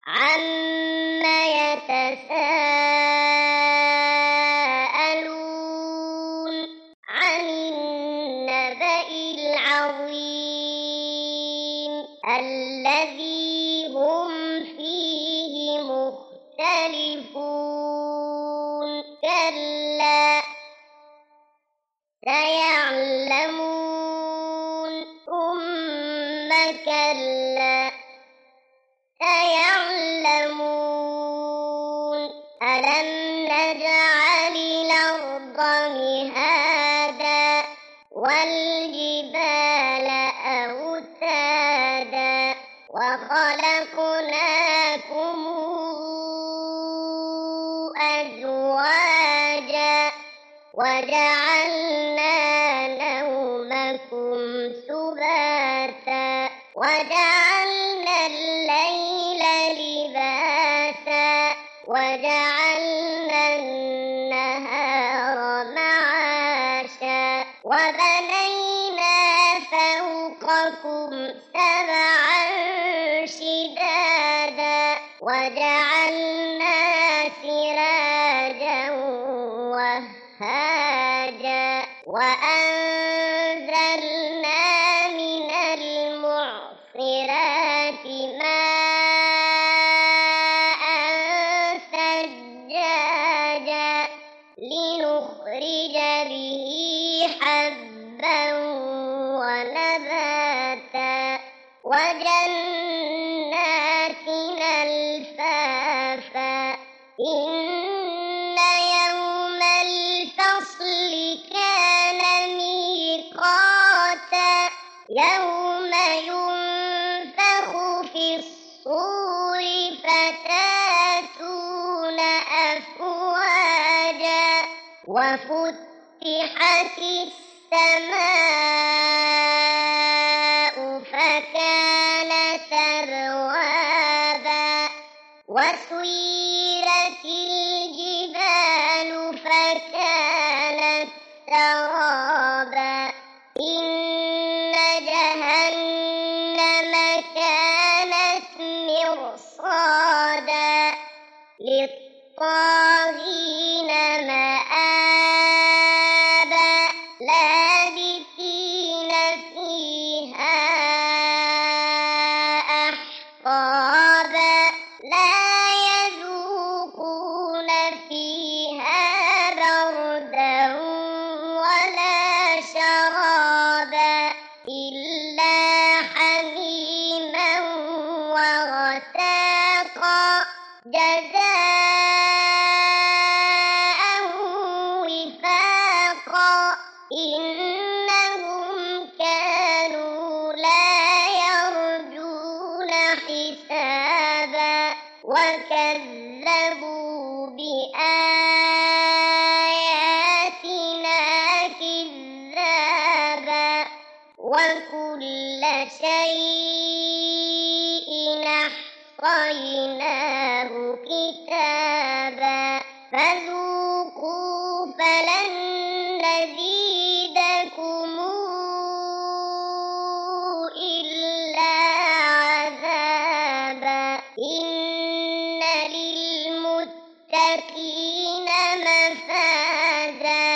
عَمَّ يَتَسَاءَلُونَ عَنِ النَّبَإِ الْعَظِيمِ الَّذِي هُمْ فِيهِ مُخْتَلِفُونَ كَلَّا سَيَعْلَمُونَ ثُمَّ كَلَّا سَيَعْلَمُونَ أَلَمْ نَجْعَلِ الْأَرْضَ مِهَادًا وَالْجِبَالَ أَوْتَادًا وَخَلَقْنَاكُمْ أَزْوَاجًا وَجَعَلْنَا نَوْمَكُمْ سُبَاتًا وَجَعَلْنَا اللَّيْلَ لِبَاسًا وَجَعَلْنَا النَّهَارَ مَعَاشًا وَبَنَيْنَا فَوْقَكُمْ سَبْعًا شِدَادًا وَجَعَلْنَا سِرَاجًا وَهَّاجًا وَأَنزَلْنَا مِنَ الْمُعْصِرَاتِ مَاءً ثَجَّاجًا لِّنُخْرِجَ بِهِ حَبًّا وَنَبَاتًا وَجَنَّاتٍ أَلْفَافًا إِنَّ يَوْمَ الْفَصْلِ كَانَ مِيقَاتًا يَوْمَ يُنفَخُ فِي الصُّورِ فَتَأْتُونَ أَفْوَاجًا وَفُتِحَتِ السَّمَاءُ فَكَانَتْ أَبْوَابًا وَسُيِّرَتِ الْجِبَالُ فَكَانَتْ سَرَابًا إِنَّ جَهَنَّمَ كَانَتْ مِرْصَادًا لِّلطَّاغِينَ مَآبًا لَّابِثِينَ فِيهَا أَحْقَابًا لَّا يَذُوقُونَ فِيهَا بَرْدًا وَلَا شَرَابًا إِلَّا حَمِيمًا وَغَسَّاقًا جَزَاءً وِفَاقًا إِنَّهُمْ كَانُوا لَا يَرْجُونَ حِسَابًا وَكَذَّبُوا بِآيَاتِنَا كِذَّابًا وَكُلَّ شَيْءٍ أَحْصَيْنَاهُ كِتَابًا فَذُوقُوا فَلَن نَّزِيدَكُمْ إِلَّا عَذَابًا إِنَّ لِلْمُتَّقِينَ مَفَازًا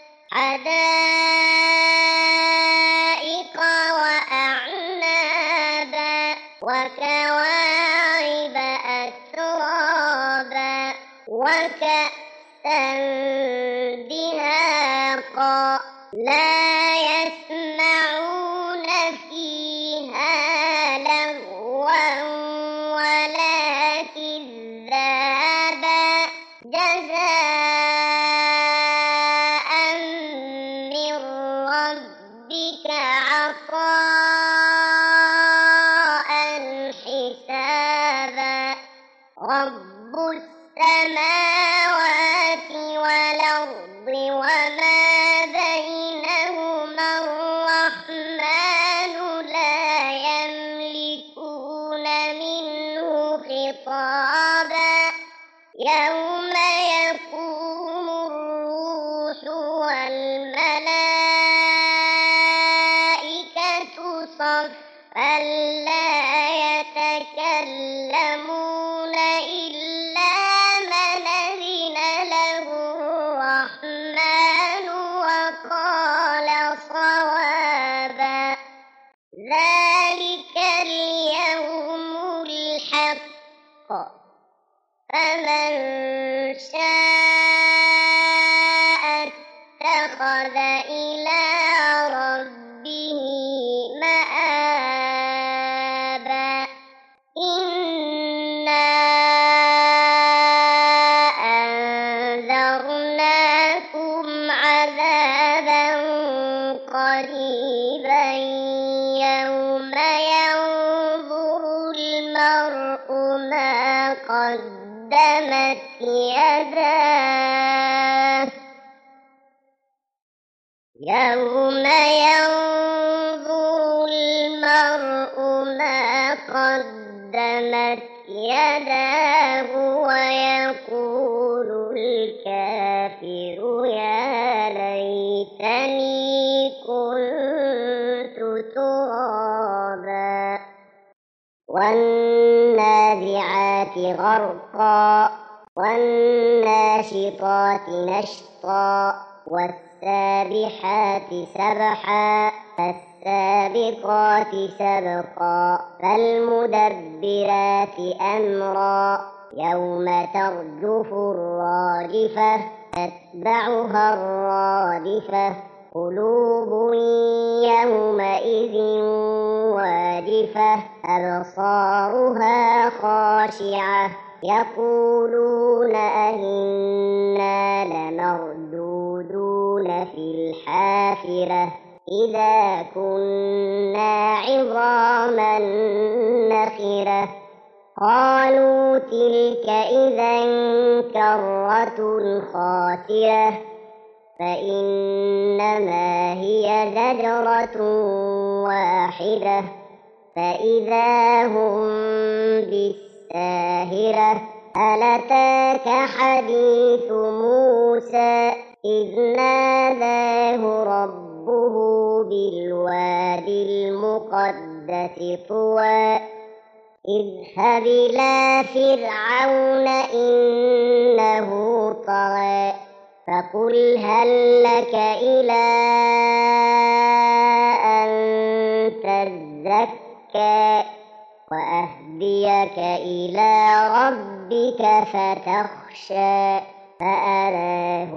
حَدَائِقَ وَأَعْنَابًا وَكَوَاعِبَ أَتْرَابًا وَكَأْسًا دِهَاقًا لَّا يَسْمَعُونَ فِيهَا لَغْوًا وَلَا كِذَّابًا جَزَاءً مِّن رَّبِّكَ عَطَاءً حِسَابًا رَّبُّ السَّمَاوَاتِ وَالْأَرْضِ وَمَا بَيْنَهُمَا الرَّحْمَٰنُ لَا يَمْلِكُونَ مِنْهُ خِطَابًا يَوْمَ يَقُومُ الرُّوحُ وَالْمَلَائِكَةُ صَفًّا لَّا يَتَكَلَّمُونَ بالحق فمن شاء اتخذ إلى ربه مآبا إنا أنذرناكم عذابا قريبا يوم ينظر المرء ما قدمت يداه يوم ينظر المرء ما قدمت يداه ويقول الكافر يا ليتني كنت ترابا والنازعات غرقا والناشطات نشطا والسابحات سبحا فالسابقات سبقا فالمدبرات أمرا يوم ترجف الراجفة تتبعها الرادفة قلوب يومئذ واجفة أبصارها خاشعة يقولون أئنا لمردودون في الحافرة إذا كنا عظاما نخرة قالوا تلك إذا كرة خاسرة فإنما هي زجرة واحدة فإذا هم بالساهرة هل أتاك حديث موسى إذ ناداه ربه بالوادي المقدس طوى اذهب إلى فرعون إنه طغى فقل هل لك إلى أن تزكى وأهديك إلى ربك فتخشى فأراه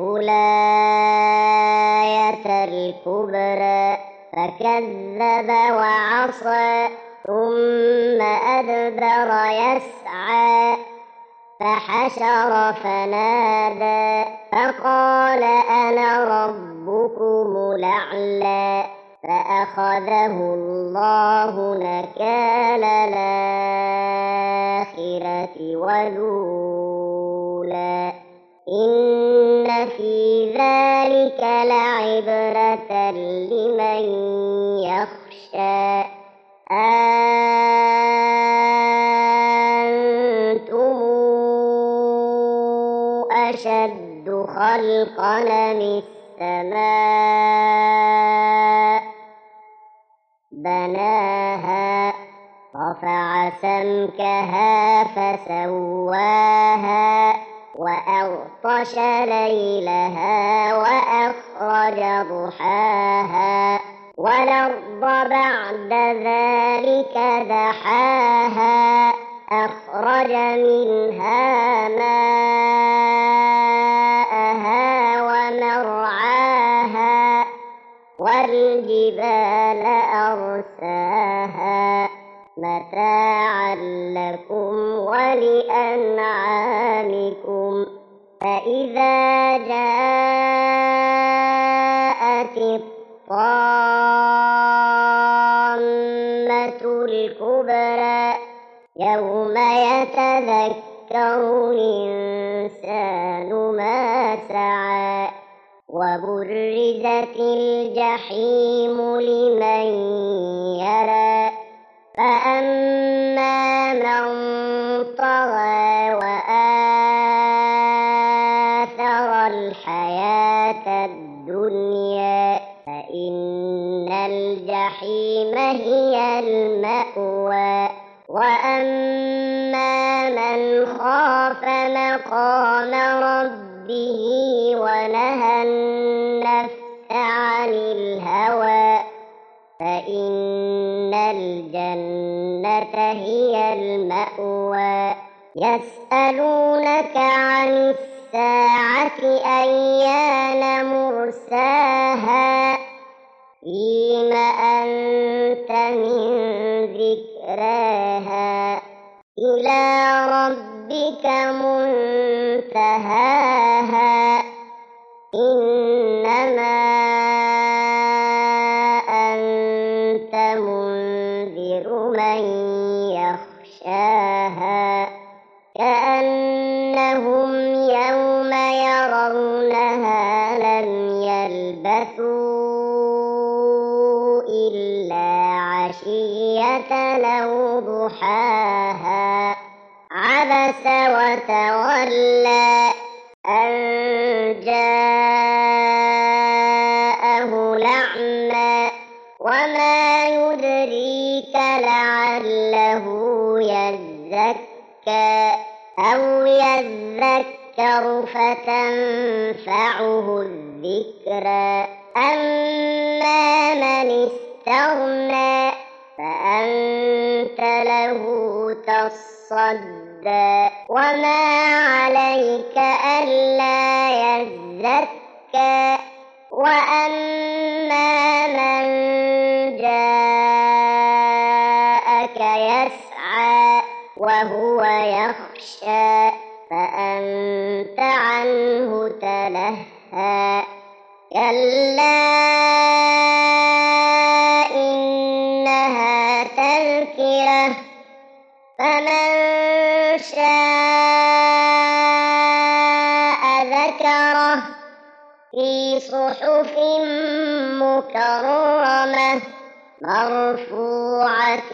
الآية الكبرى فكذب وعصى ثم أدبر يسعى فحشر فنادى فقال أنا ربكم الأعلى فأخذه الله نكال الآخرة والأولى إن في ذلك لعبرة لمن يخشى أنتم أشد خلقا من السماء بناها رفع سمكها فسواها وأغطش ليلها وأخرج ضحاها والأرض بعد ذلك دحاها أخرج منها ماءها ومرعاها والجبال أرساها متاعا لكم ولأنعامكم فإذا جاءت الطامة الكبرى يوم يتذكر الإنسان ما سعى وبرزت الجحيم لمن يرى فأما من طغى وآثر الحياة الدنيا فإن الجحيم هي المأوى وأما من خاف مقام ربه ونهى النفس عن الهوى فإن الجنة هي المأوى يسألونك عن الساعة أيان مرساها فيم أنت من ذكراها إلى ربك منتهاها إنما أنت منذر من يخشاها كأنهم يوم يرونها لم يلبثوا إلا عشية أو ضحاها عبس وتولى أن جاءه الأعمى وما يدريك لعله يزكى أو يذكر فتنفعه الذكرى أما من استغنى فأنت له تصدى وما عليك ألا يزكى وأما من جاءك يسعى وهو يخشى فأنت عنه تلهى كلا إنها تذكرة فمن شاء ذكره في صحف مكرمة مرفوعة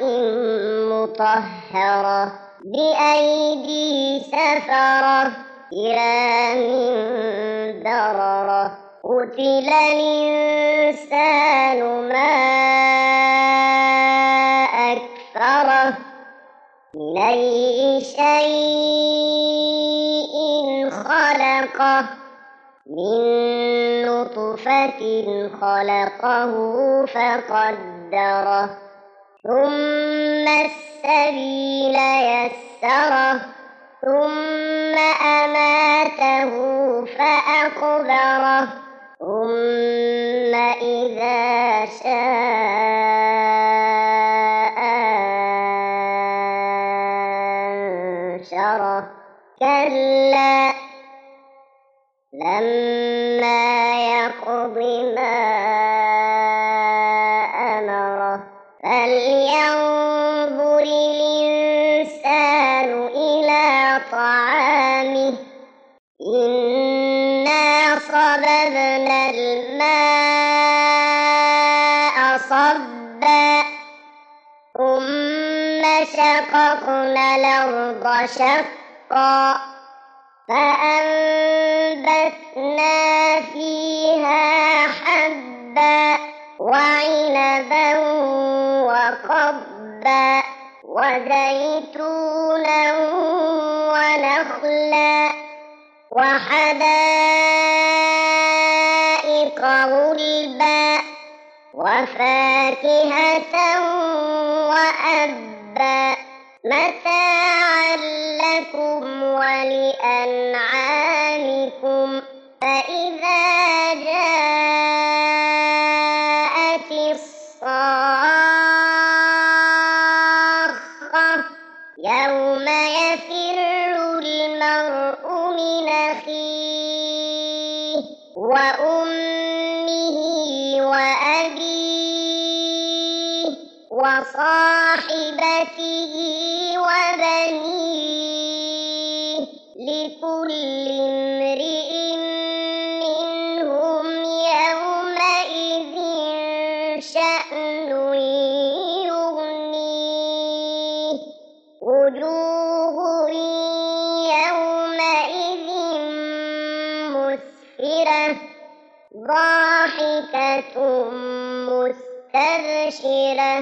مطهرة بأيدي سفرة كرام بررة قتل الإنسان ما أكفره من أي شيء خلقه من نطفة خلقه فقدره ثم السبيل يسره ثم أماته فأقبره ثم إذا شاء أنشره كلا لما يقض ما أمره فلينظر الإنسان إلى طعامه إنا صببنا الماء صبا ثم شققنا الأرض شقا فأنبتنا فيها حبا وعنبا وقضبا وزيتونا ونخلا وحدائق غلبا وفاكهة وأبا متاعا لكم ولأنعامكم فإذا جاءت الصاخة يوم يفر المرء من أخيه وأمه وأبيه وصاحبته وبنيه لكل امرئ منهم يومئذ شأن يغنيه وجوه يومئذ مسفرة ضاحكة مستبشرة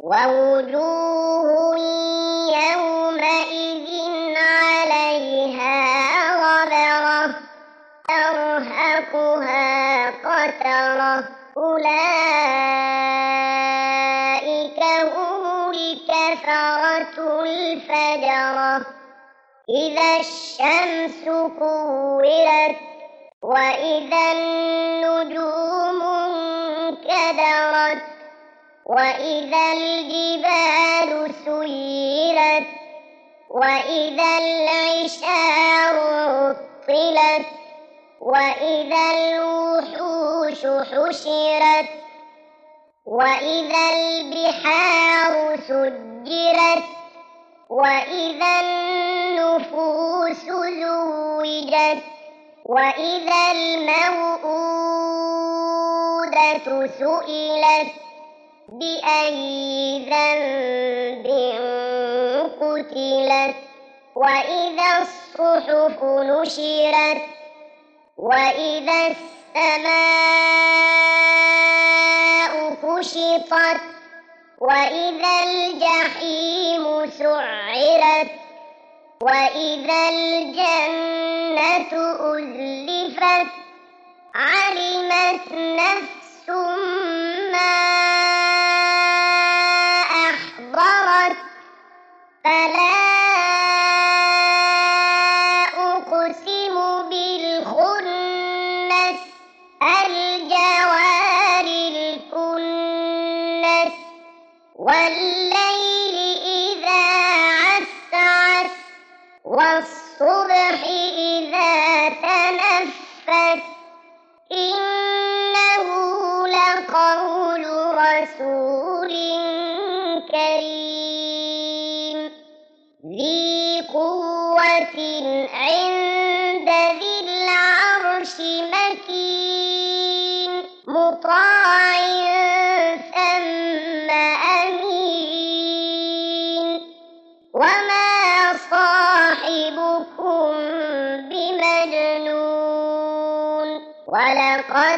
ووجوه يومئذ عليها غبرة ترهقها قترة أولئك هم الفجرة إذا الشمس كورت وإذا النجوم انكدرت وإذا الجبال سيرت وإذا العشار عطلت وإذا الوحوش حشرت وإذا البحار سجرت وإذا النفوس زوجت وإذا الموءودة سئلت بأي ذنب قتلت وإذا الصحف نشرت وإذا السماء كشطت وإذا الجحيم سعرت وإذا الجنة أزلفت علمت نفس ما أحضرت فلا أقسم بالخنس الجوار الكنس والليل إذا عسعس والصبح إذا تنفس إنه لقول رسول كريم ذي قوة عند ذي العرش مكين مطاع ثم أمين وما صاحبكم بمجنون ولقد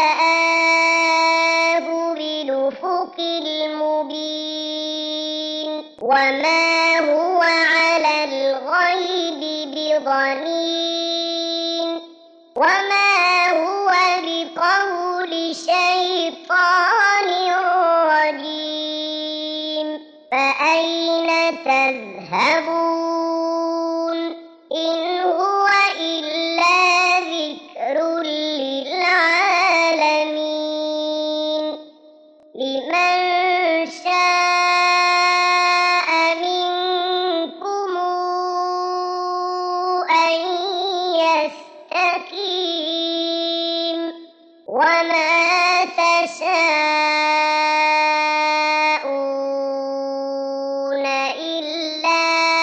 رآه بالأفق المبين وما هو على الغيب بضنين وما هو بقول شيطان رجيم فأين تذهبون إن هو إلا ذكر للعالمين لمن شاء منكم أن يستقيم وما تشاءون إلا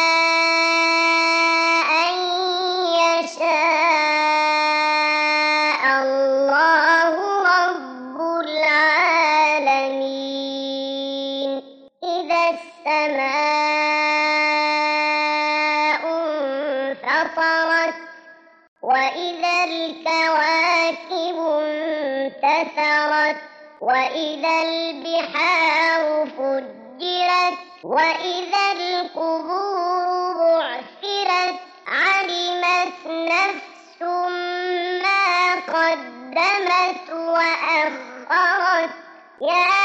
أن يشاء الله رب العالمين إذا السماء انفطرت وإذا الكواكب انتثرت وإذا البحار فجرت وإذا القبور بعثرت علمت نفس ما قدمت وأخرت يا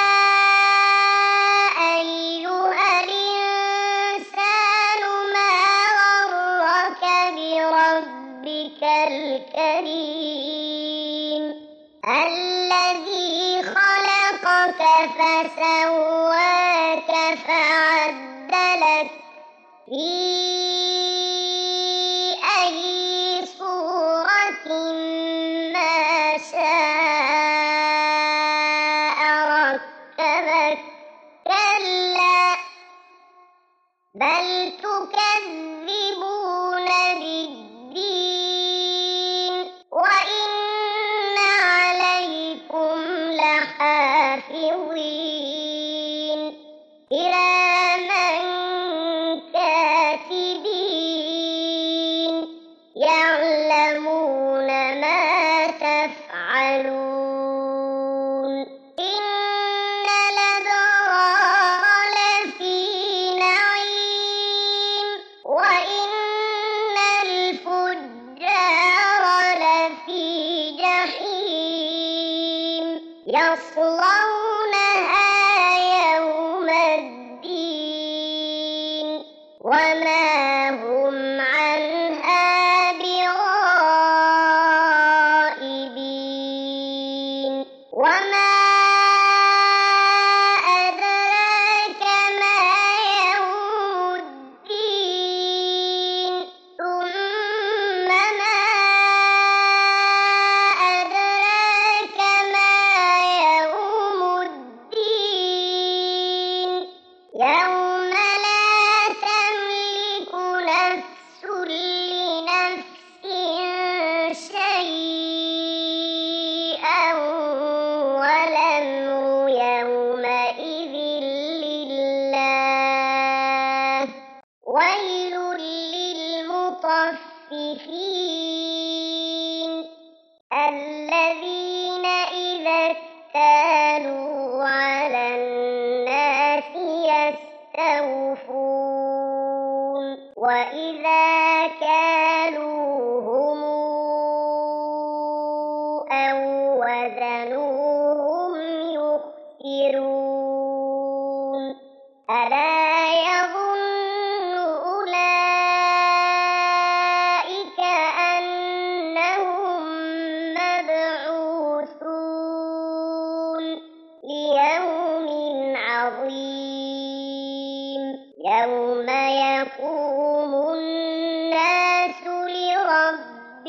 أيها الإنسان ما غرك بربك الكريم الذي خلقك فسواك فعدلك في أي صورة ما شاء ركبك كلا بل تكذبون بالدين وإن عليكم لحافظين كراما كاتبين يعلمون ما تفعلون إن الأبرار لفي نعيم وإن الفجار لفي جحيم يصلونها يوم الدين المطففين الذين إذا اكتالوا على الناس يستوفون وإذا كالوهم أو وزنوهم يخسرون ألا يظن أولئك أنهم مبعوثون ليوم عظيم يوم يقوم الناس لرب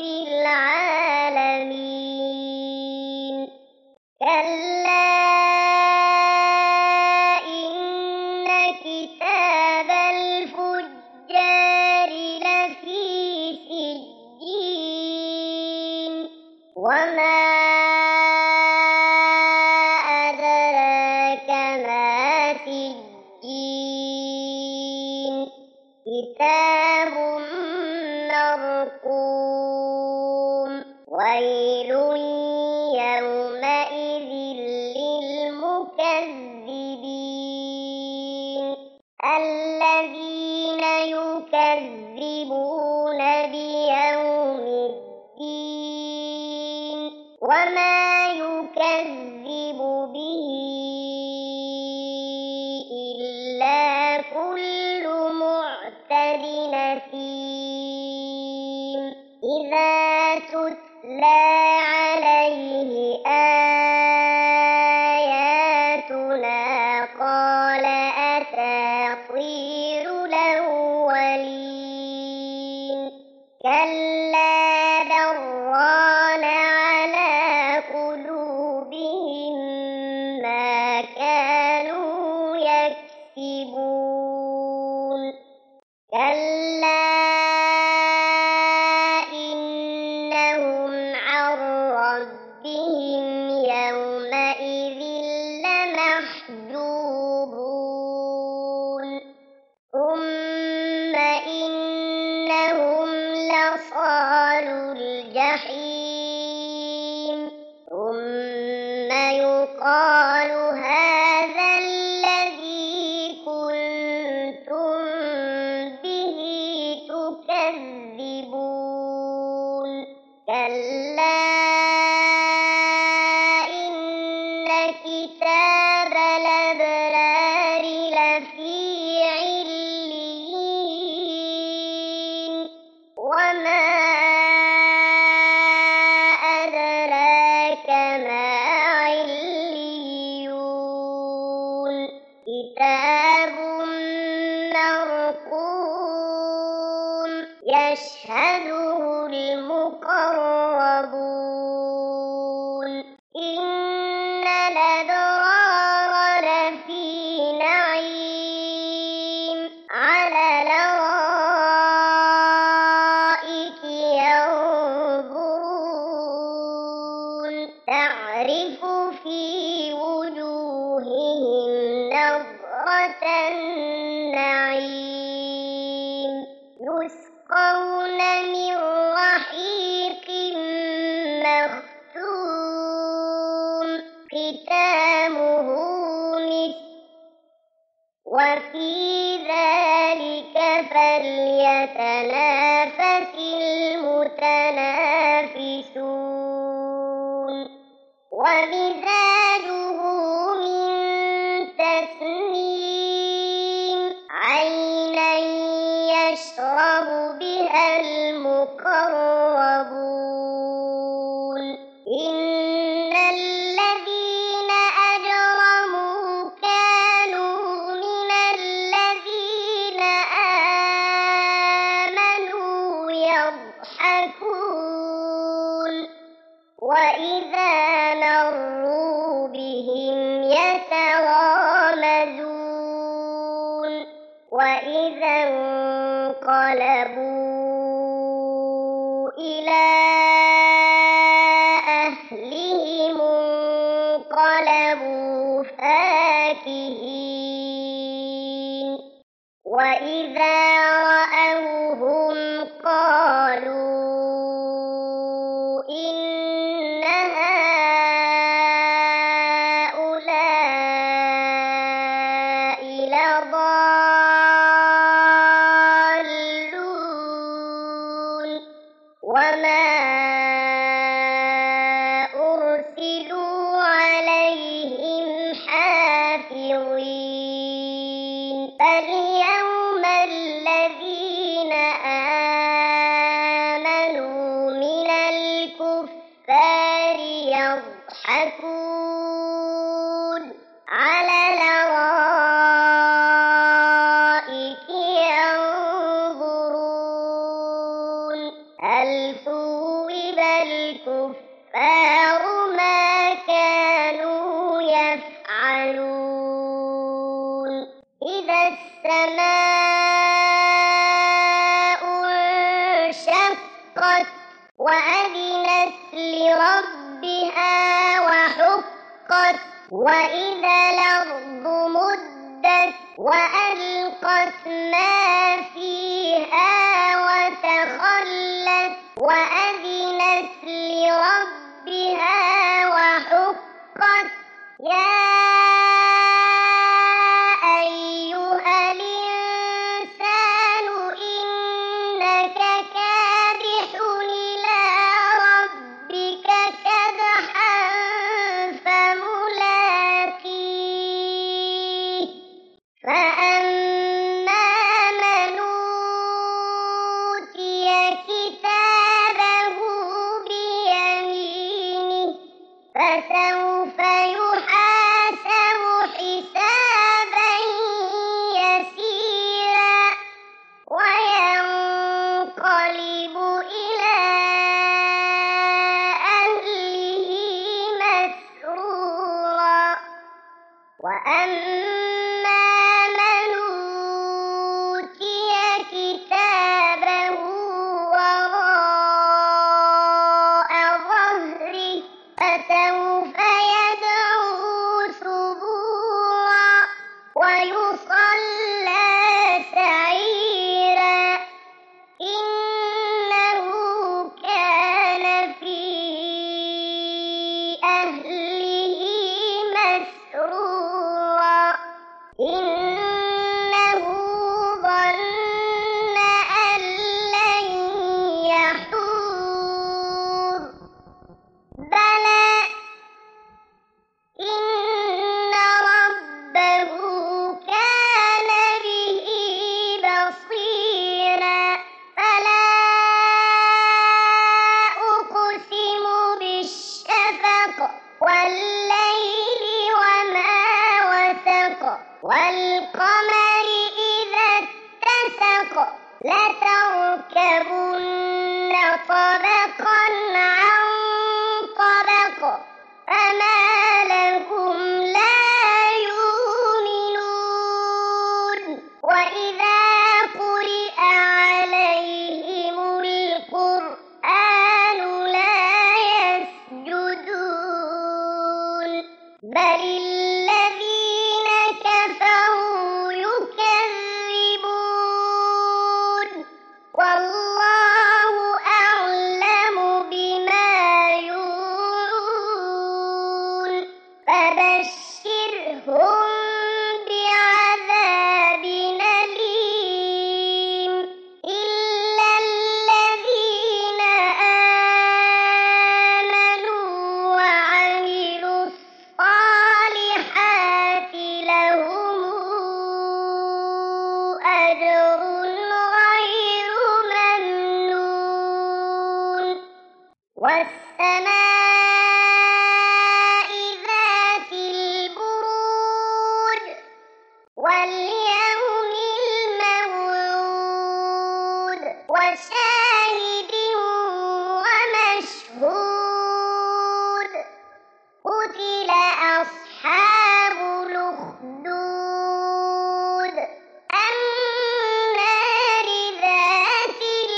العالمين كلا إن كتاب الفجار لفي سجين وما أدراك ما سجين كتاب مرقوم ويل يومئذ للمكذبين الذين يكذبون بيوم الدين وما يكذب به إلا كل معتد أثيم إذا تتلى عليه آياتنا قال أساطير الأولين كلا بران على قلوبهم ما كانوا يكسبون كلا إنهم عن ربهم يومئذ لمحجوبون ثم إنهم لصالو الجحيم ثم يقال هذا الذي كنتم به تكذبون كلا إن كتاب الأبرار لفي عليين وما أدراك ما عليون كتاب مرقوم يشهده المقربون إن الأبرار لفي نعيم على الأرائك ينظرون تعرف في وجوههم نضرة النعيم يسقون من رحيق مختوم ختامه مسك وفي ذلك فليتنافس المتنافسون ومزاجه من تسنيم عينا يشرب بها المقربون إن الذين أجرموا كانوا من الذين آمنوا يضحكون وإذا مروا بهم يتغامزون وإذا انقلبوا إلى أهلهم انقلبوا فاكهين وإذا رأوهم قالوا وما أرسلوا عليهم حافظين فاليوم الذين آمنوا من الكفار يضحكون على الأرائك ينظرون هل ثوب الكفار ما كانوا يفعلون إذا السماء انشقت وأذنت لربها وحقت وإذا الأرض مدت وألقت ما فيها وتخلت وأذنت لربها وحقت يا أيها الإنسان إنك كادح إلى ربك كدحا فملاقيه فأما من أوتي كتابه بيمينه فسوف يحاسب حسابا يسيرا وينقلب إلى أهله مسرورا وأما من أوتي كتابه وراء ظهره فسوف يدعو ثبورا ويصلى سعيرا إنه كان في أهله مسرورا إنه ظن أن لن يحور بلى إن ربه كان به بصيرا فلا أقسم بالشفق والليل وما وسق والقمر إذا اتسق لتركبن طبقا عن طبق فما لهم لا يؤمنون وإذا قرئ عليهم القرآن لا يسجدون بل الذين كفروا يكذبون والله أعلم بما يوعون فبشرهم بعذاب أليم إلا الذين آمنوا وعملوا الصالحات لهم أجر غير ممنون والسماء ذات البروج واليوم الموعود وشاهد ومشهود قتل أصحاب الأخدود النار ذات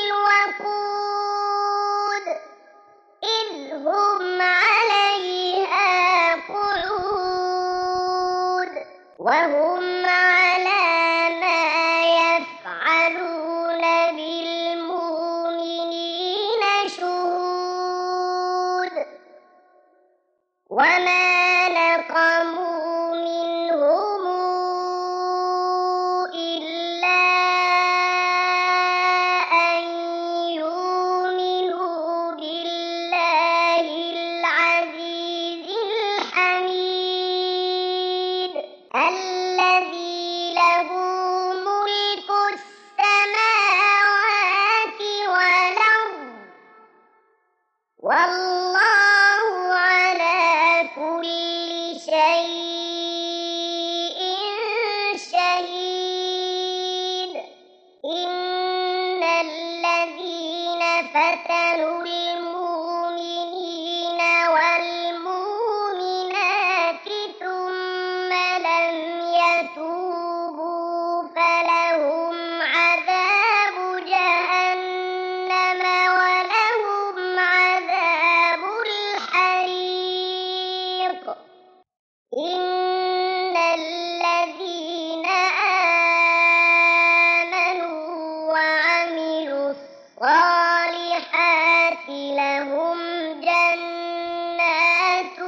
الوقود إذ هم عليها قعود وهم على ما يفعلون بالمؤمنين شهود وما نقموا منهم إلا أن يؤمنوا والله على كل شيء شهيد إن الذين فتنوا المؤمنين والمؤمنات ثم لم يتوبوا فلهم عذاب جهنم ولهم عذاب الحريق إن الذين آمنوا وعملوا الصالحات لهم جنات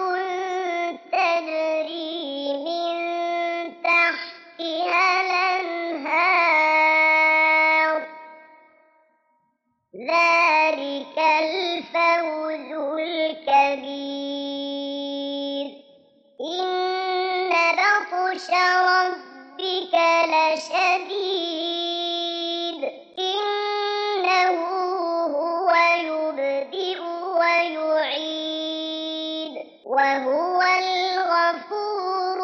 تجري من تحتها الأنهار ذلك الفوز الكبير إن بطش ربك لشديد إنه هو يبدئ ويعيد وهو الغفور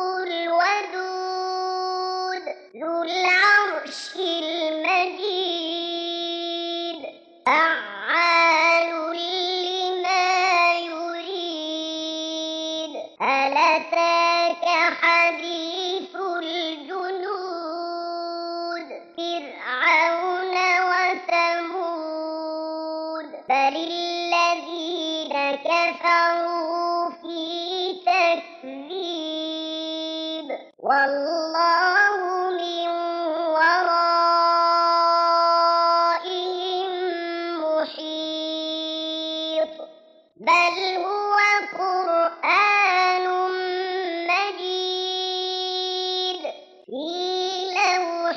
الودود ذو العرش المجيد فعال لما يريد هل أتاك حديث الجنود فرعون وثمود بل الذين كفروا في تكذيب والله من ورائهم محيط بل هو قرآن مجيد في لوح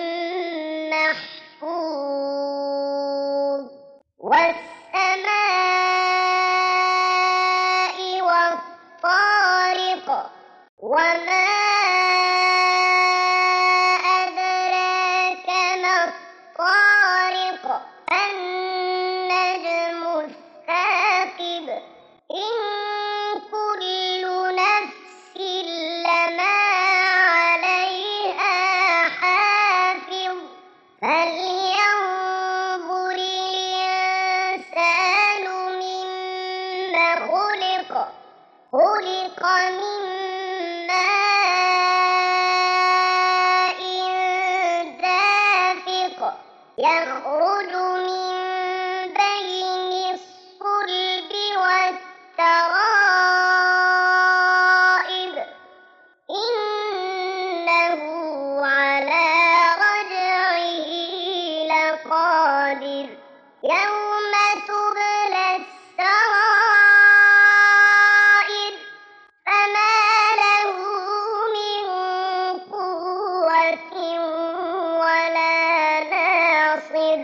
محفوظ والسماء والطارق وما أدراك ما الطارق النجم الثاقب إن كل نفس لما عليها حافظ فلينظر الإنسان مما خلق خلق من ماء دافق يخرج من بين الصلب والترائب إنه على رجعه لقادر يوم تبلى السرائر فما له من قوة ولا ناصر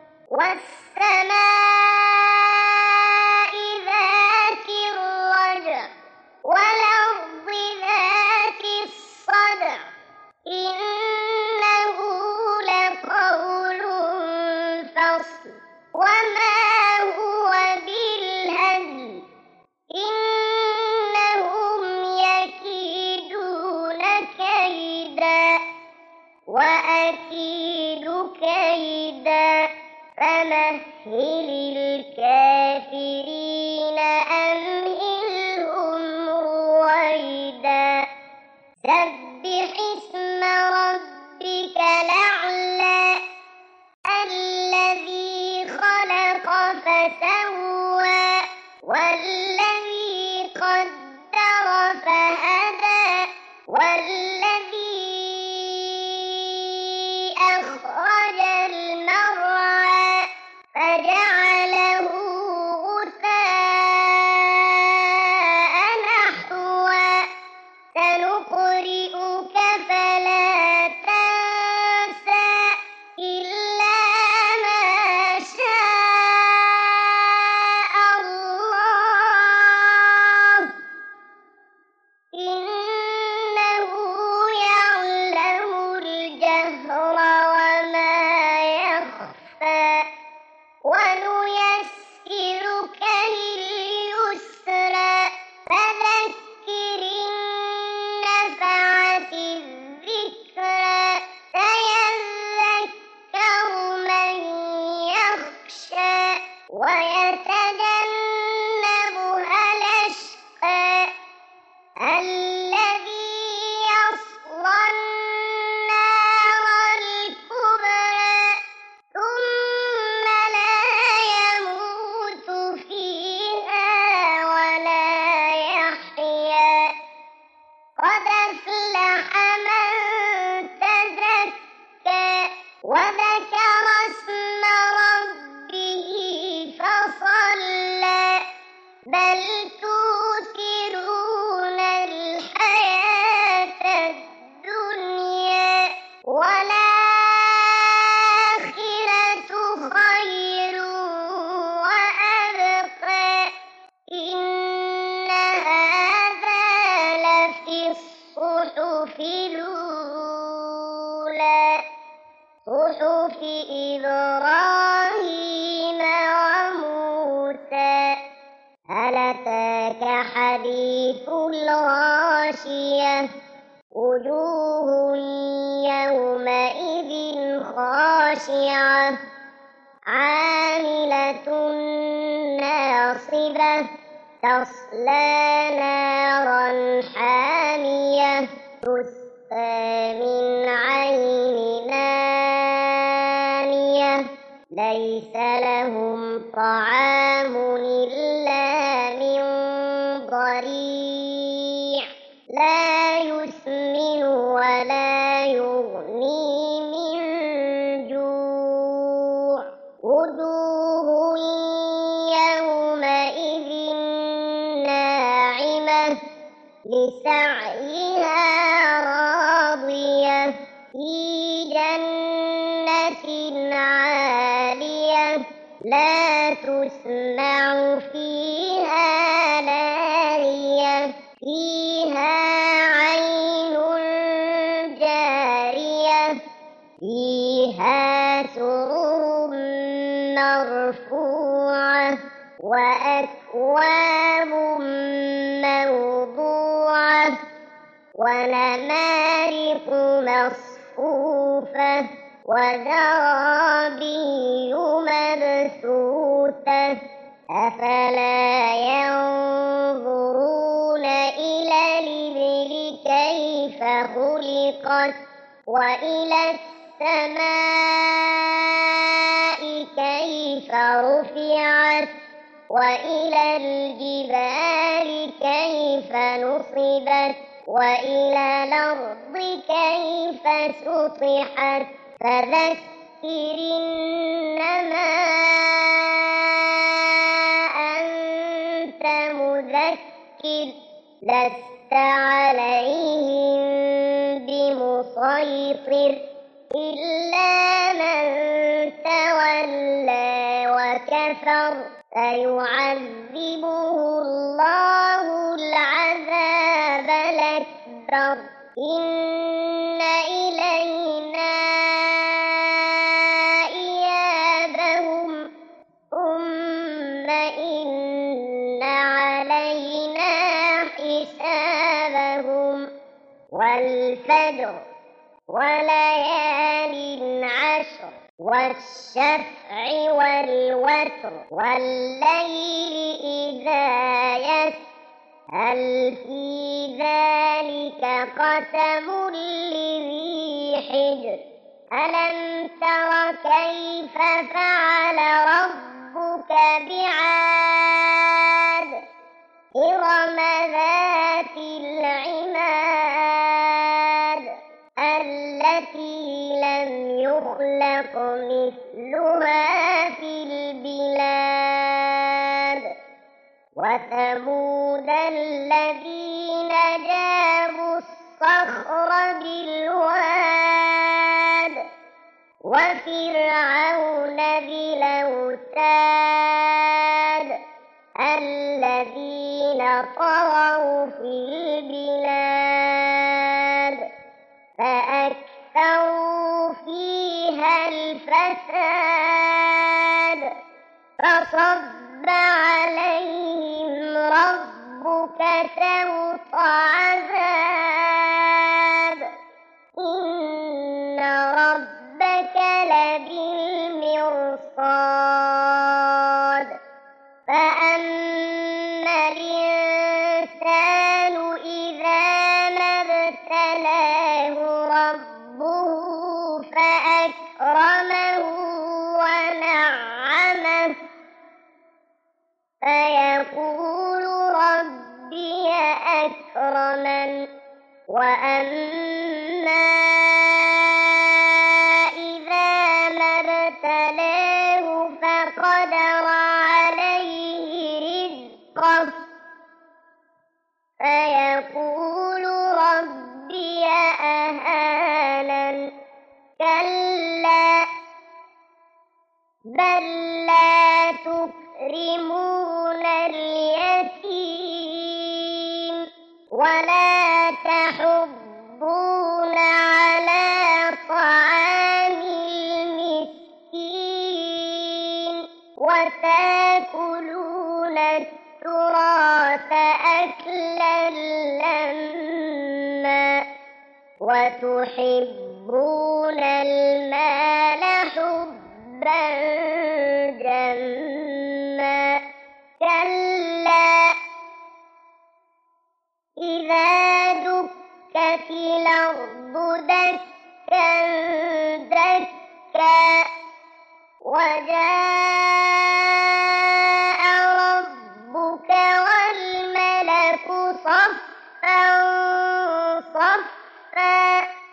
والسماء ذات الرجع والأرض ذات الصدع إنه لقول فصل وما هو بالهزل إنهم يكيدون كيدا وأكيد كيدا فمهل الكافرين أمهلهم رويدا سبح اسم ربك الأعلى الذي خلق فسوى والذي قدر فهدى والذي أخرج المرعى فجعله غثاء نحوا سنقرئك فلا تنسى إلا ما شاء الله ويتجنبها الأشقى الذي يصلى النار الكبرى ثم لا يموت فيها ولا يحيا قد أفلح من تزكى وذكر اسم ربه فصلى بل تؤثرون الحياة الدنيا والآخرة خير وأبقى إن هذا لفي الصحف الأولى صحف إبراهيم وموسى هل أتاك حديث الغاشية وجوه يومئذ خاشعة عاملة ناصبة تصلى نارا حامية تسقى من عين آنية ليس لهم طعام إلا من ضريع لا يسمن ولا يغني من جوع وجوه يومئذ ناعمة لسعيها راضية في جنة عالية لا تسمع فيها لاغية فيها عين جارية فيها سرر مرفوعة وأكواب موضوعة ونمارق مصفوفة وزرابي مبثوثة أفلا ينظرون إلى الإبل كيف خلقت وإلى السماء كيف رفعت وإلى الجبال كيف نصبت وإلى الأرض كيف سطحت فذكر إنما أنت مذكر لست عليهم بمسيطر إلا من تولى وكفر فيعذبه الله العذاب الأكبر إن إلينا إيابهم ثم إن علينا حسابهم والفجر وليال عشر والشفع والوتر والليل إذا يسر هل في ذلك قسم لذي حجر ألم تر كيف فعل ربك بعاد إرم ذات العماد التي لم يخلق مثلها في البلاد وثمود الذين جابوا الصخر بالواد وفرعون ذي الأوتاد الذين طغوا في البلاد فأكثروا فيها الفساد فصب عليهم ربك سوط عذاب إن ربك لبالمرصاد فيقول ربي أكرمن وأما إذا ما ابتلاه فقدر عليه رزقه فيقول ربي أهانن كلا بل لا تكرمون اليتيم ولا تحضون على طعام المسكين وتأكلون التراث أكلا لما وتحبون المال حبا جما كلا إذا دكت الأرض دكا دكا وجاء ربك والملك صفا صفا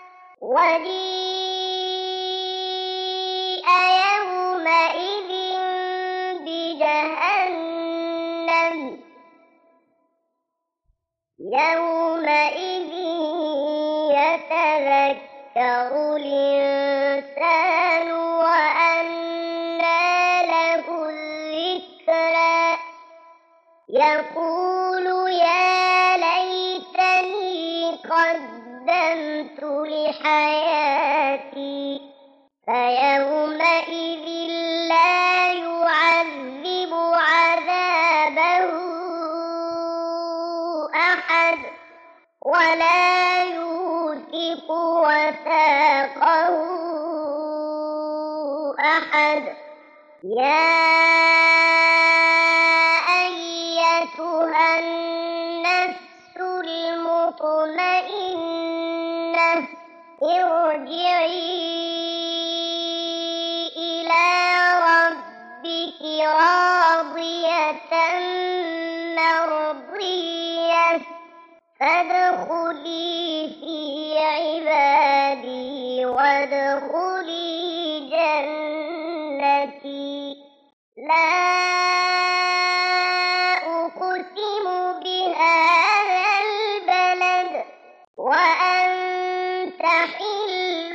وجيء يومئذ بجهنم يومئذ يتذكر الإنسان وأنى له الذكرى يقول يا ليتني قدمت لحياتي فيومئذ لا يعذب عذابه أحد ولا يوثق وثاقه أحد يا أيتها النفس المطمئنة ارجعي إلى ربك راضية مرضية فادخلي في عبادي وادخلي جنتي لا أقسم بهذا البلد وأنت حل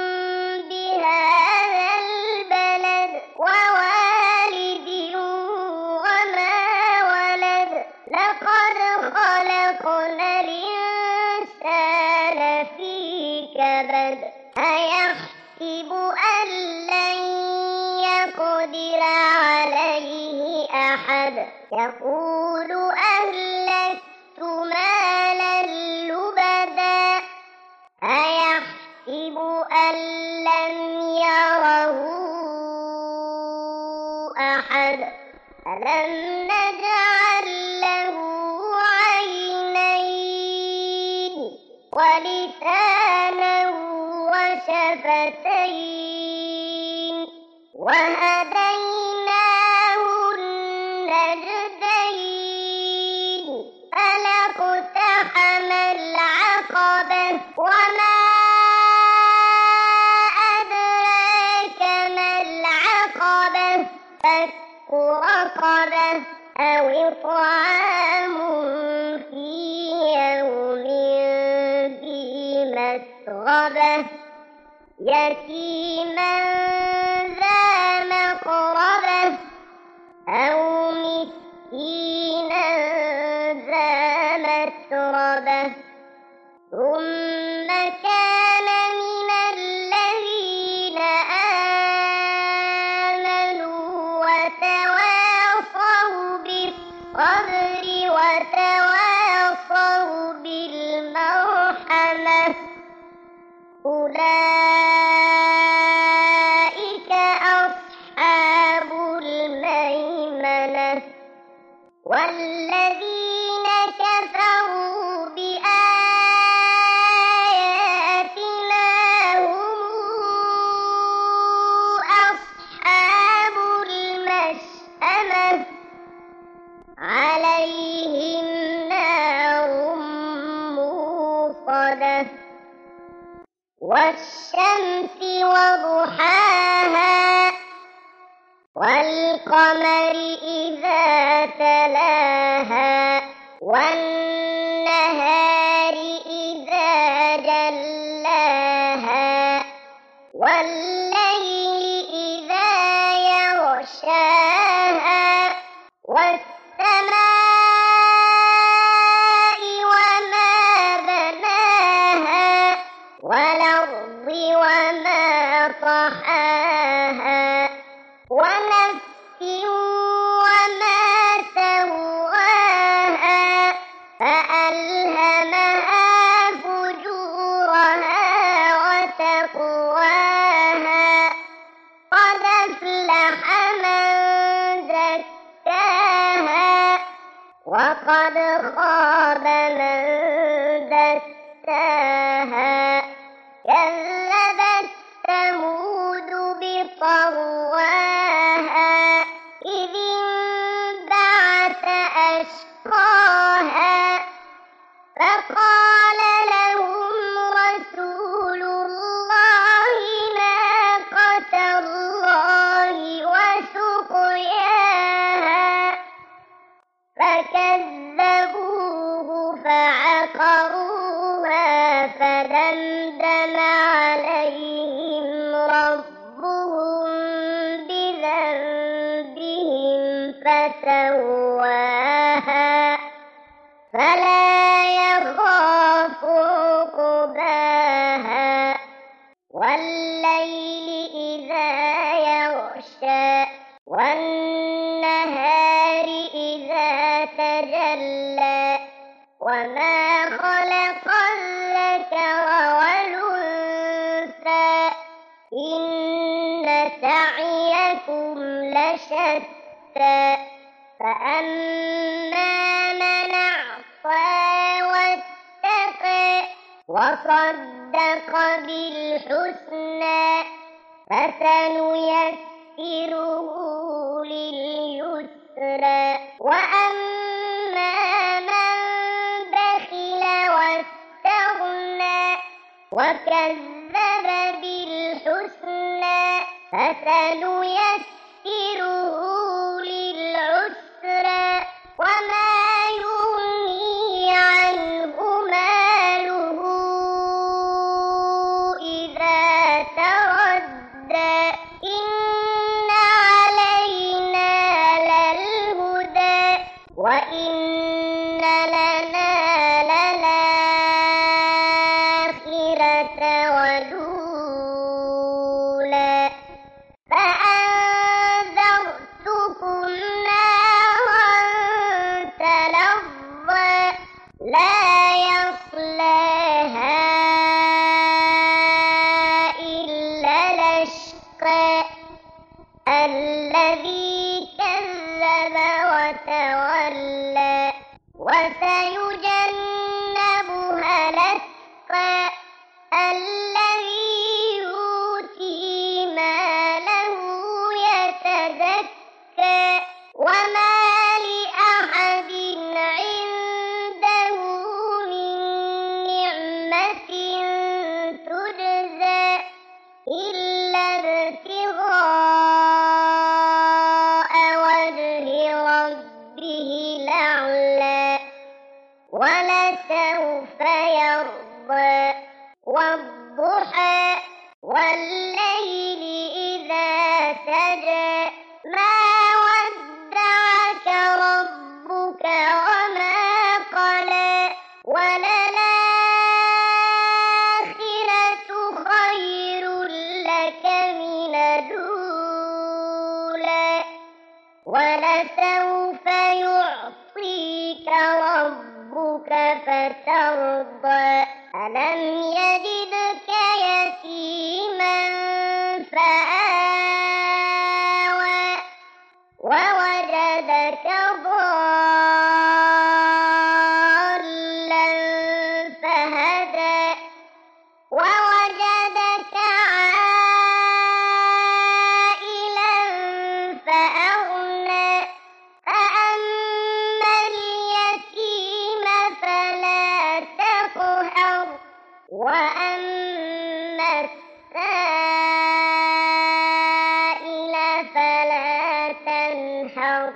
بهذا البلد ووالد وما ولد لقد خلقنا الإنسان في كبد أيحسب أن لن يقدر عليه أحد يقول أهلكت مالا لبدا أيحسب أن لم يره أحد ألم نجعل له عينين ولسانا وشفتين وهديناه النجدين فلاقتحم العقبة وما أدراك ما العقبة فك رقبة أو إطعام في يوم ذي مسغبة يتيما ذا مقربة أو مسكينا ذا متربة ثم كان من الذين آمنوا وتواصوا بالصبر وتواصوا بالمرحمة أولئك أصحاب الميمنة والذين كفروا بآياتنا هم أصحاب المشأمة والشمس وضحاها والقمر إذا تلاها والنهار إذا جلاها والليل إذا يغشاها والسماء وما بناها والأرض وما طحاها ونفس وما سواها فألهمها فجورها وتقواها قد أفلح من زكاها وقد خاب من دساها كذبت ثمود بطغواها إذ انبعث أشقاها فقال لهم رسول الله ناقة الله وسقياها فكذبوه فعقروها فدمدم عليهم ربهم بذنبهم فسواها فلا يخاف عقباها والليل إذا يغشى والنهار إذا تجلى وما خلق الذكر والأنثى إن سعيكم لشتى فأما من أعطى واتقى وصدق بالحسنى فسنيسره لليسرى وأما من بخل واستغنى وكذب بالحسنى فسنيسره للعسرى وما يغني عنه ماله إذا تردى إن علينا للهدى وإن لنا للآخرة والأولى فأنذرتكم نارا تلظى لا يصلاها إلا الأشقى الذي كذب وتولى وسيجنبها الأتقى الذي يؤتي ماله يتزكى وما لأحد عنده من نعمة تجزى إلا ابتغاء وجه ربه الأعلى ولسوف يرضى والضحى والليل إذا سجى ما ودعك ربك وما قلى وللآخرة خير لك من الأولى ولسوف يعطيك ربك فترضى ألم يجدك يتيما فآوى ووجدك ضالا فهدى ووجدك عائلا فأغنى فأما اليتيم فلا تقهر وأما الأرض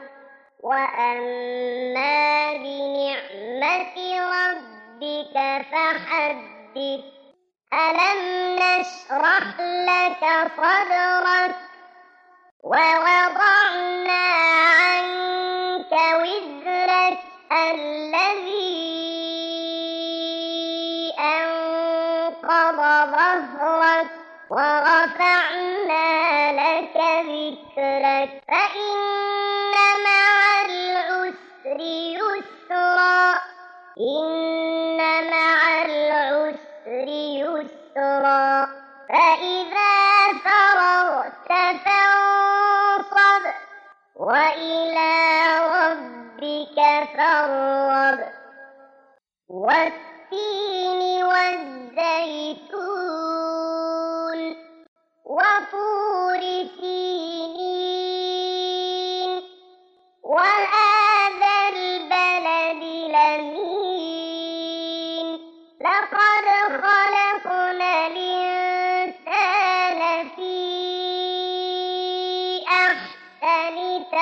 وأما بنعمة ربك فحدث ألم نشرح لك صدرك ووضعنا عنك وزرك الذي أنقض ظهرك ورفعنا لك ذكرك فإن مع العسر يسرا إن مع العسر يسرا فإذا فرغت فانصب وإلى ربك فارغب والتين والزيتون وطور سينين وهذا البلد الأمين لقد خلقنا الإنسان في أحسن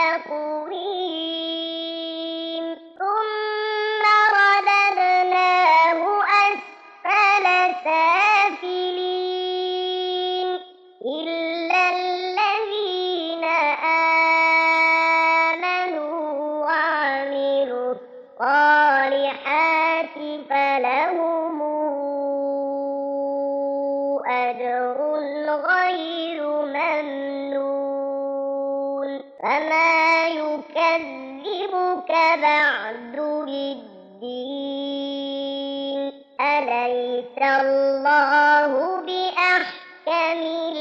تقويم ثم رددناه أسفل سافلين إلا الذين آمنوا وعملوا الصالحات فلهم أجر غير ممنون فما يكذبك بعد بالدين أليس الله بأحكم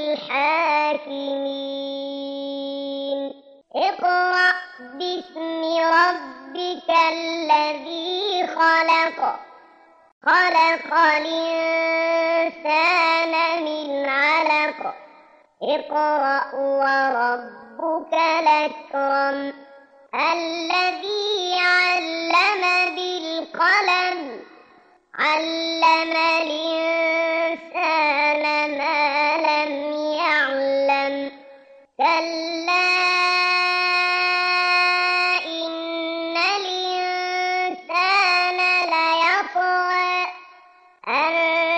الحاكمين اقرأ باسم ربك الذي خلق خلق الإنسان من علق اقرأ وربك الأكرم الذي علم بالقلم علم الإنسان ما لم يعلم كلا إن الإنسان ليطغى أن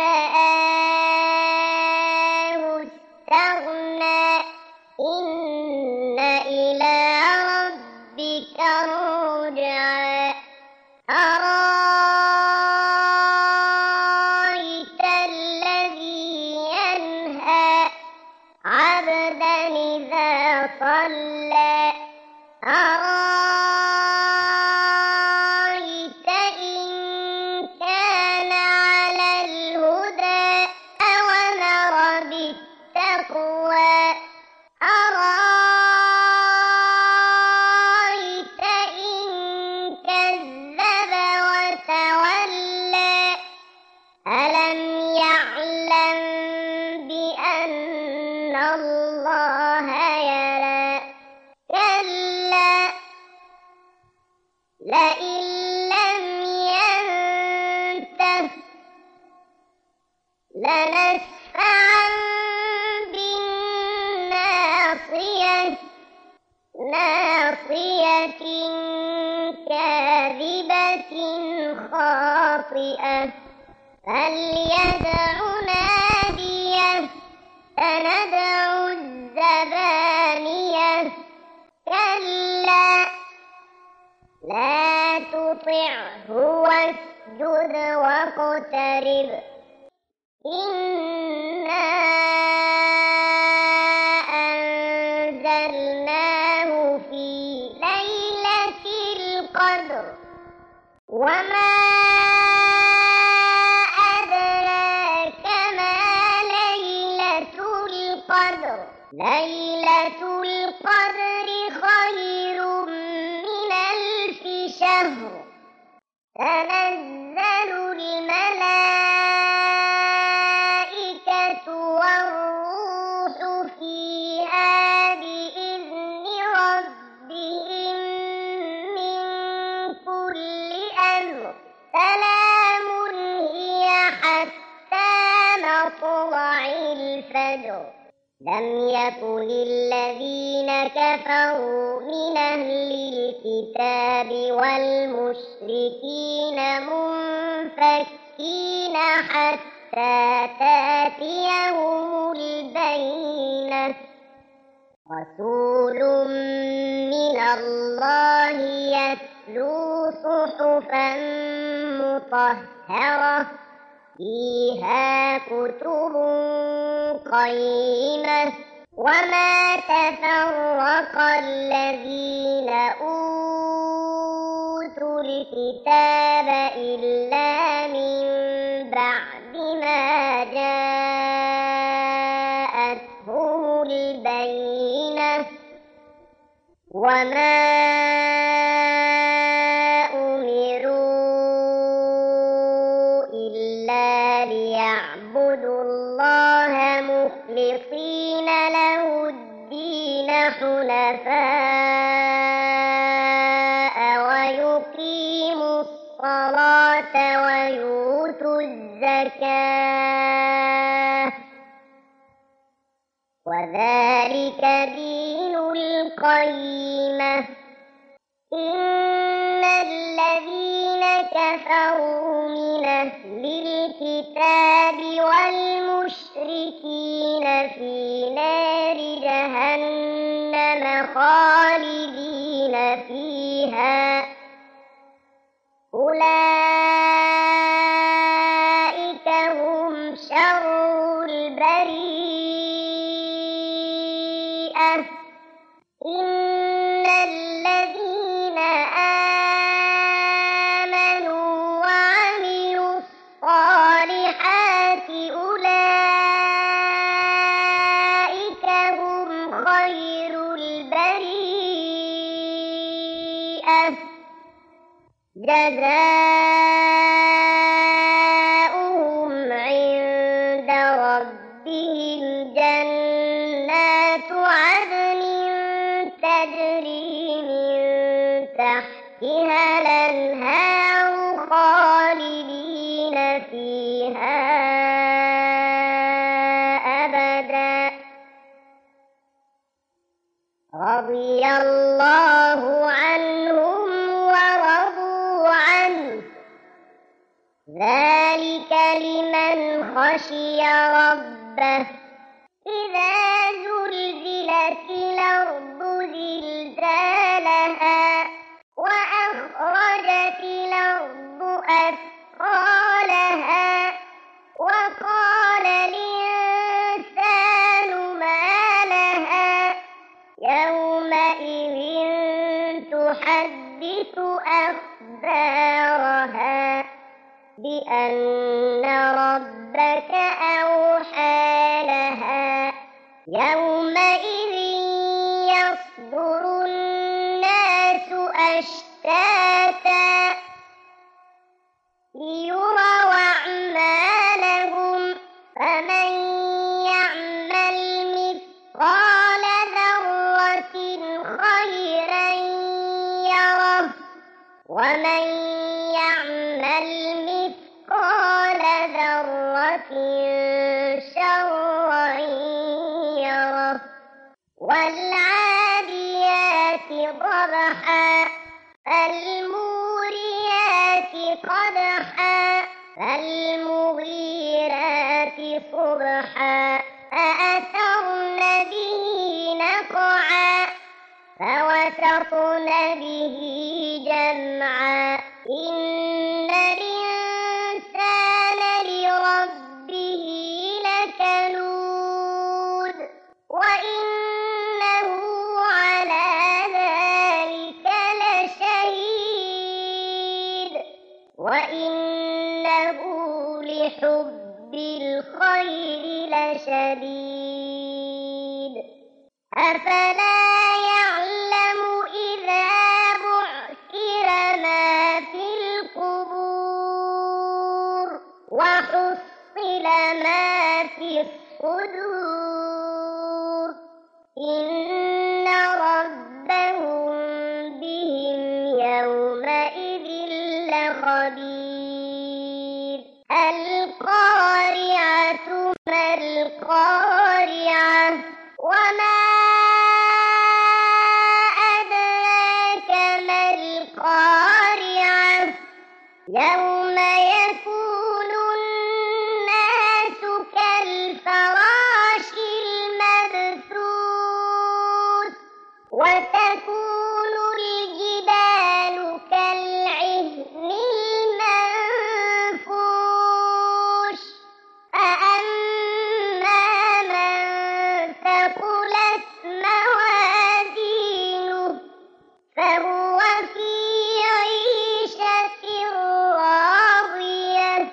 رآه استغنى إن إلى ربك الرجعى أرأيت الذي ينهى عبدا إذا صلى أرأيت إن كان على الهدى أو أمر بالتقوى أرأيت إن كذب وتولى ألم يعلم بأن الله يرى كلا لئن لم ينته لنسفعا بالناصية ناصية كاذبة خاطئة فليدع ناديه سندع الزبانية كلا لا تطعه واسجد واقترب إنا أنزلناه في ليلة القدر وما أدراك ما ليلة القدر ليلة القدر خير من 1000 شهر تنزل الملائكة والروح فيها بإذن ربهم من كل أمر سلام هي حتى مطلع الفجر لم يكن الذين كفروا من أهل الكتاب والمشركين منفكين حتى تأتيهم البينة رسول من الله يتلو صحفا مطهرة فيها كتب قيمة وما تفرق الذين أوتوا الكتاب إلا من بعد ما جاءتهم البينة وما أمروا إلا ليعبدوا الله مخلصين له الدين حنفاء ويقيموا الصلاة ويؤتوا الزكاة وذلك دين القيمة إن الذين كفروا من أهل الكتاب والمشركين في نار جهنم خالدين فيها أولئك هم شر البرية إن الذين آمنوا وعملوا الصالحات أولئك هم خير البرية جزاؤهم عند ربهم جنات عدن تجري من تحتها الأنهار خالدين فيها أبدا رضي الله عنهم ورضوا عنه ذلك لمن خشي ربه إذا زلزلت الأرض زلزالها وأخرجت الأرض أثقالها وقال الإنسان ما لها يومئذ تحدث أخبارها بأن ربك أوحى لها يومئذ يصدر الناس أشتاتا ليروا أعمالهم فمن يعمل مثقال ذرة خيرا يره ومن يعمل مثقال ذرة شرا يره والعاديات ضبحا فالموريات قدحا فالمغيرات صبحا فأثرن به نقعا فوسطن به جمعا إن الإنسان لربه لكنود وإنه على ذلك لشهيد وإنه لحب الخير لشديد أفلا يعلم إذا بعثر ما في القبور وحصل ما في الصدور إن ربهم بهم يومئذ لخبير القارعة ما القارعة يوم يكون الناس كالفراش المبثوث وتكون الجبال كالعهن المنفوش فأما من ثقلت موازينه فهو في عيشة راضية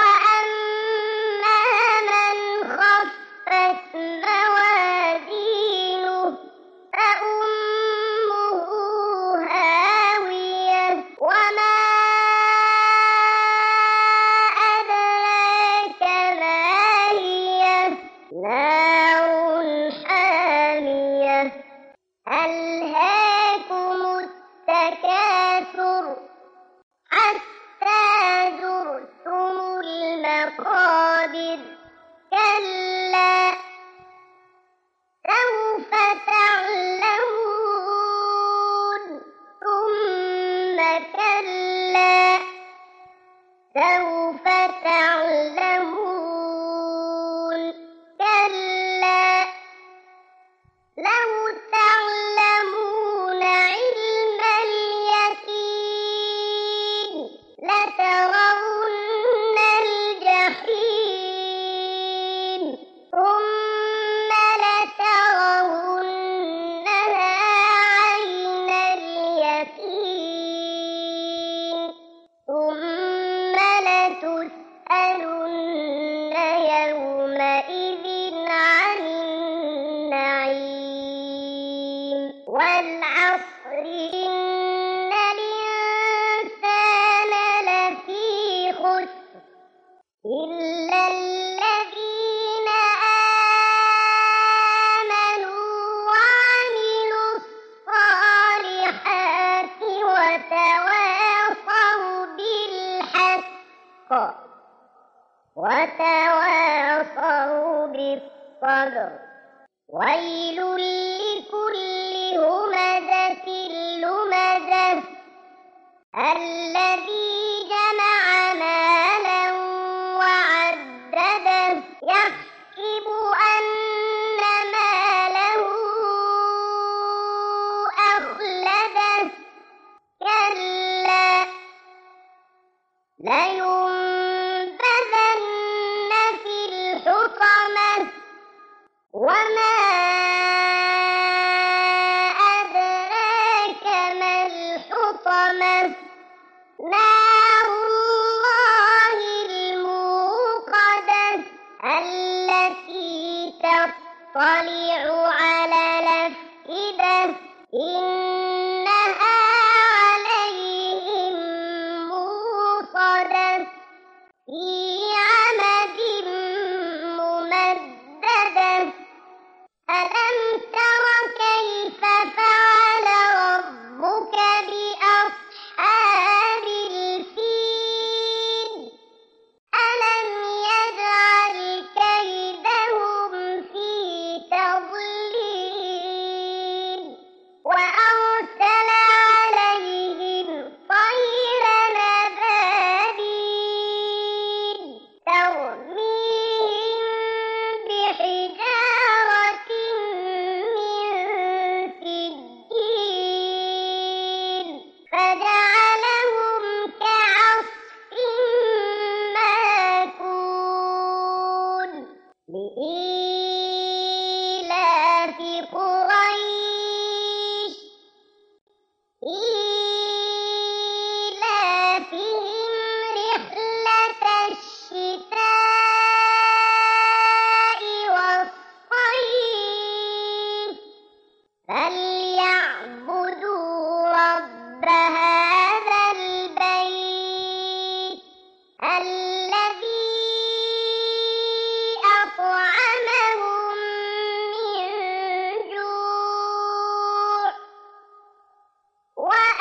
وأما من خفت موازينه فأمه هاوية وما أدراك ما هي نار حامية ألهاكم التكاثر حتى زرتم المقابر كلا سوف تعلمون ثم كلا سوف تعلمون كلا لو تعلمون علم اليقين لترون الجحيم ثم لترونها عين اليقين ثم لتسألن يومئذ عن النعيم والعصر إن الإنسان لفي خسر إلا الذين آمنوا وعملوا الصالحات وتواصوا بالحق وتواصوا بالصبر ويل لكل همزة لمزة الذي جمع مالا وعدده يحسب أن ماله أخلده كلا لينبذن في الحطمة وما أدراك ما الحطمة نار الله الموقدة التي تطلع على الأفئدة إنها عليهم موصدة في عمد ممددة ألم تر كيف فعل ربك بأصحاب الفيل ألم يجعل كيدهم في تضليل وأرسل عليهم طيرا أبابيل ترميهم بحجارة من سجيل فجعلهم كعصف مأكول لإيلاف قريش إيلافهم رحلة الشتاء والصيف فليعبدوا رب هذا البيت الذي أطعمهم من جوع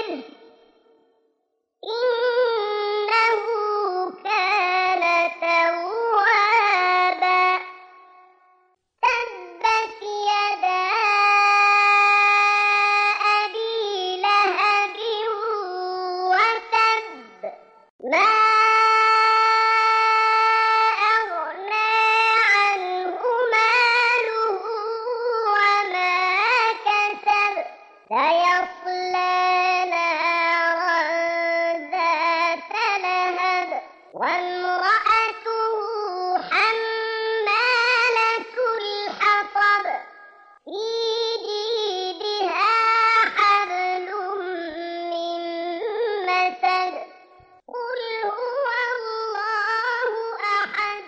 فارتقبه إنه كان توابا تبت يدا أبي لهب وتب ما أغنى عنه ماله وما كسب سيصلى نارا ذات لهب وامرأته حمالة الحطب في جيدها حبل من مسد قل هو الله أحد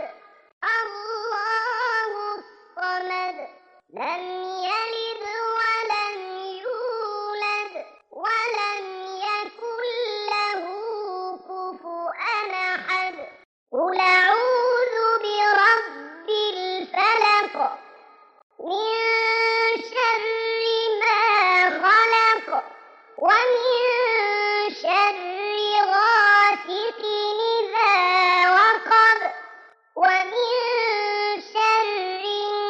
الله الصمد لم يلد ولم يولد ولم يكن له كفوا أحد قل أعوذ برب الفلق من شر ما خلق ومن شر غاسق إذا وقب ومن شر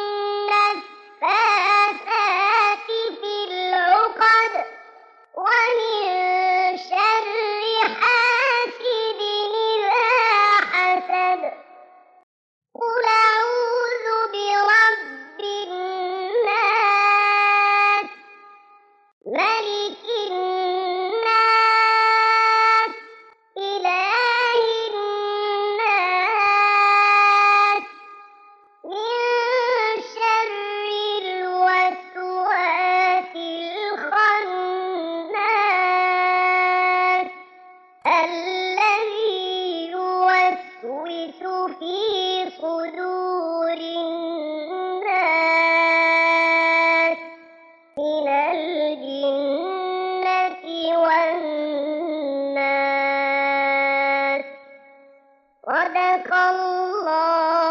النفاثات في العقد ومن شر حاسد إذا حسد قل أعوذ برب الناس ملك الناس إله الناس من شر الوسواس الخناس الذي يوسوس في صدور الناس من الجنة والناس صدق الله